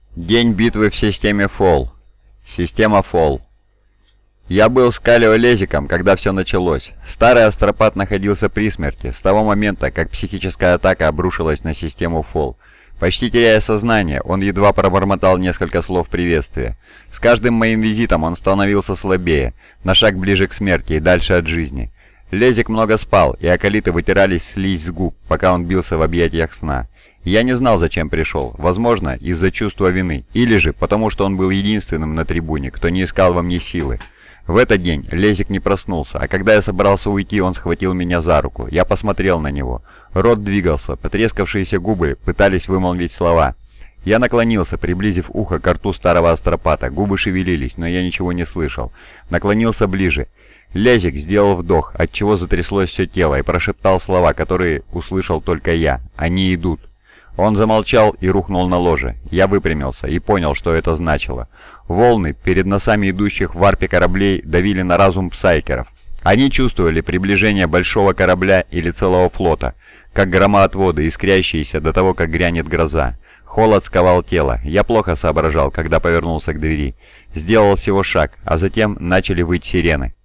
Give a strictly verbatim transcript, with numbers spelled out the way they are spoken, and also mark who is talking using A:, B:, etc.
A: День битвы в системе Фол. Система Фол. Я был с Калио Лезиком, когда все началось. Старый астропат находился при смерти, с того момента, как психическая атака обрушилась на систему Фол. Почти теряя сознание, он едва пробормотал несколько слов приветствия. С каждым моим визитом он становился слабее, на шаг ближе к смерти и дальше от жизни. Лезик много спал, и акалиты вытирались слизь с губ, пока он бился в объятиях сна. Я не знал, зачем пришел. Возможно, из-за чувства вины. Или же, потому что он был единственным на трибуне, кто не искал во мне силы. В этот день Лезик не проснулся, а когда я собрался уйти, он схватил меня за руку. Я посмотрел на него. Рот двигался, потрескавшиеся губы пытались вымолвить слова. Я наклонился, приблизив ухо к рту старого астропата. Губы шевелились, но я ничего не слышал. Наклонился ближе. Лезик сделал вдох, отчего затряслось все тело, и прошептал слова, которые услышал только я. «Они идут». Он замолчал и рухнул на ложе. Я выпрямился и понял, что это значило. Волны перед носами идущих в варпе кораблей давили на разум псайкеров. Они чувствовали приближение большого корабля или целого флота, как громоотводы, искрящиеся до того, как грянет гроза. Холод сковал тело. Я плохо соображал, когда повернулся к двери. Сделал всего шаг, а затем начали выть сирены.